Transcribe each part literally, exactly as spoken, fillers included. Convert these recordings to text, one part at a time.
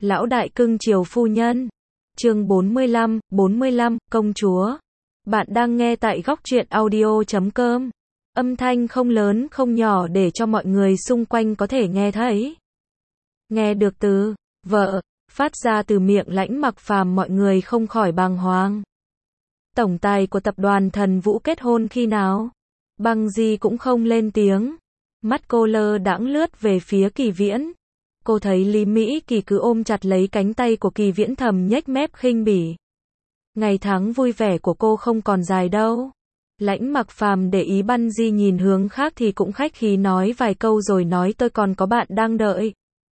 Lão đại cưng chiều phu nhân. Chương bốn mươi lăm, bốn mươi lăm, công chúa. Bạn đang nghe tại góc truyện audio chấm com. Âm thanh không lớn không nhỏ để cho mọi người xung quanh có thể nghe thấy. Nghe được từ vợ phát ra từ miệng Lãnh Mặc Phàm, mọi người không khỏi bàng hoàng. Tổng tài của tập đoàn Thần Vũ kết hôn khi nào? Băng Di cũng không lên tiếng. Mắt cô lơ đãng lướt về phía Kỳ Viễn. Cô thấy Lý Mỹ Kỳ cứ ôm chặt lấy cánh tay của Kỳ Viễn, thầm nhếch mép khinh bỉ. Ngày tháng vui vẻ của cô không còn dài đâu. Lãnh Mặc Phàm để ý Băng Di nhìn hướng khác thì cũng khách khí nói vài câu rồi nói, tôi còn có bạn đang đợi.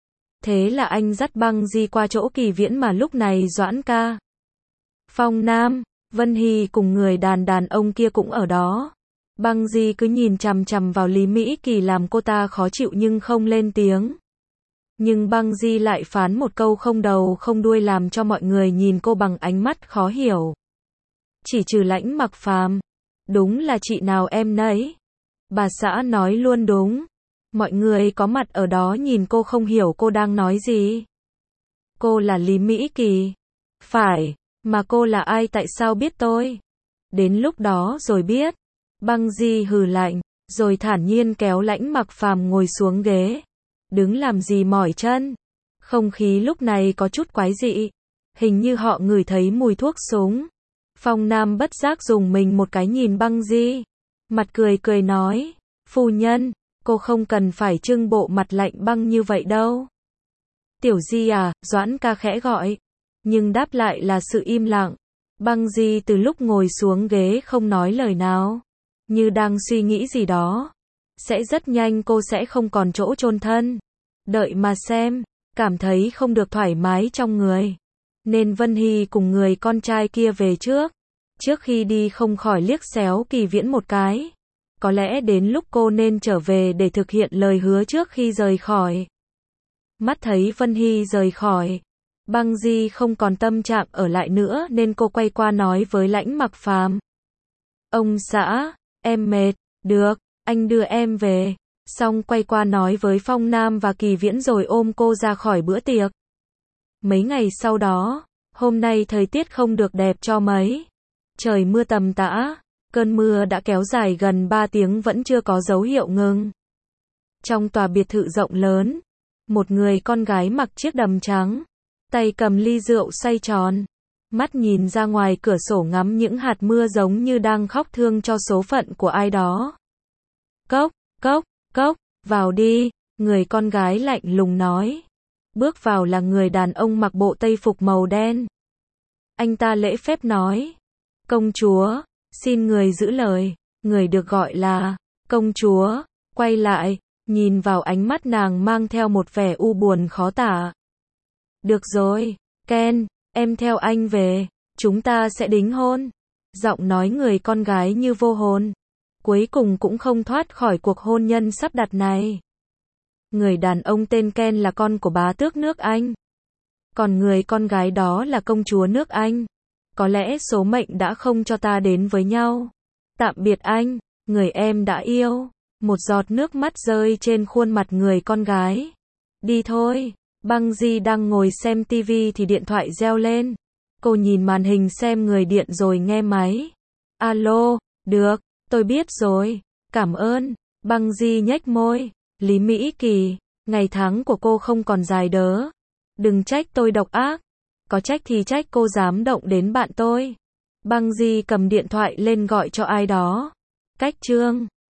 Thế là anh dắt Băng Di qua chỗ Kỳ Viễn, mà lúc này Doãn ca, Phong Nam, Vân Hy cùng người đàn đàn ông kia cũng ở đó. Băng Di cứ nhìn chằm chằm vào Lý Mỹ Kỳ làm cô ta khó chịu nhưng không lên tiếng. Nhưng Băng Di lại phán một câu không đầu không đuôi làm cho mọi người nhìn cô bằng ánh mắt khó hiểu. Chỉ trừ Lãnh Mặc Phàm. Đúng là chị nào em nấy. Bà xã nói luôn đúng. Mọi người có mặt ở đó nhìn cô không hiểu cô đang nói gì. Cô là Lý Mỹ Kỳ. Phải, mà cô là ai, tại sao biết tôi? Đến lúc đó rồi biết. Băng Di hừ lạnh, rồi thản nhiên kéo Lãnh Mặc Phàm ngồi xuống ghế. Đứng làm gì mỏi chân? Không khí lúc này có chút quái dị. Hình như họ ngửi thấy mùi thuốc súng. Phong Nam bất giác dùng mình một cái nhìn Băng Di. Mặt cười cười nói, phu nhân, cô không cần phải trưng bộ mặt lạnh băng như vậy đâu. Tiểu Di à, Doãn ca khẽ gọi. Nhưng đáp lại là sự im lặng. Băng Di từ lúc ngồi xuống ghế không nói lời nào. Như đang suy nghĩ gì đó. Sẽ rất nhanh cô sẽ không còn chỗ chôn thân. Đợi mà xem, cảm thấy không được thoải mái trong người. Nên Vân Hy cùng người con trai kia về trước. Trước khi đi không khỏi liếc xéo Kỳ Viễn một cái. Có lẽ đến lúc cô nên trở về để thực hiện lời hứa trước khi rời khỏi. Mắt thấy Vân Hy rời khỏi. Băng Di không còn tâm trạng ở lại nữa nên cô quay qua nói với Lãnh Mặc Phàm. Ông xã, em mệt, được, anh đưa em về. Xong quay qua nói với Phong Nam và Kỳ Viễn rồi ôm cô ra khỏi bữa tiệc. Mấy ngày sau đó, hôm nay thời tiết không được đẹp cho mấy. Trời mưa tầm tã, cơn mưa đã kéo dài gần ba tiếng vẫn chưa có dấu hiệu ngừng. Trong tòa biệt thự rộng lớn, một người con gái mặc chiếc đầm trắng, tay cầm ly rượu xoay tròn, mắt nhìn ra ngoài cửa sổ ngắm những hạt mưa giống như đang khóc thương cho số phận của ai đó. Cốc, cốc, cốc, vào đi, người con gái lạnh lùng nói. Bước vào là người đàn ông mặc bộ tây phục màu đen. Anh ta lễ phép nói, công chúa, xin người giữ lời. Người được gọi là công chúa quay lại, nhìn vào ánh mắt nàng mang theo một vẻ u buồn khó tả. Được rồi, Ken, em theo anh về, chúng ta sẽ đính hôn. Giọng nói người con gái như vô hồn. Cuối cùng cũng không thoát khỏi cuộc hôn nhân sắp đặt này. Người đàn ông tên Ken là con của bá tước nước Anh. Còn người con gái đó là công chúa nước Anh. Có lẽ số mệnh đã không cho ta đến với nhau. Tạm biệt anh, người em đã yêu. Một giọt nước mắt rơi trên khuôn mặt người con gái. Đi thôi. Băng Di đang ngồi xem tivi thì điện thoại reo lên. Cô nhìn màn hình xem người điện rồi nghe máy. Alo, được, tôi biết rồi, cảm ơn. Băng Di nhếch môi. Lý Mỹ Kỳ, ngày tháng của cô không còn dài đớ. Đừng trách tôi độc ác. Có trách thì trách cô dám động đến bạn tôi. Băng Di cầm điện thoại lên gọi cho ai đó. Cách Trương.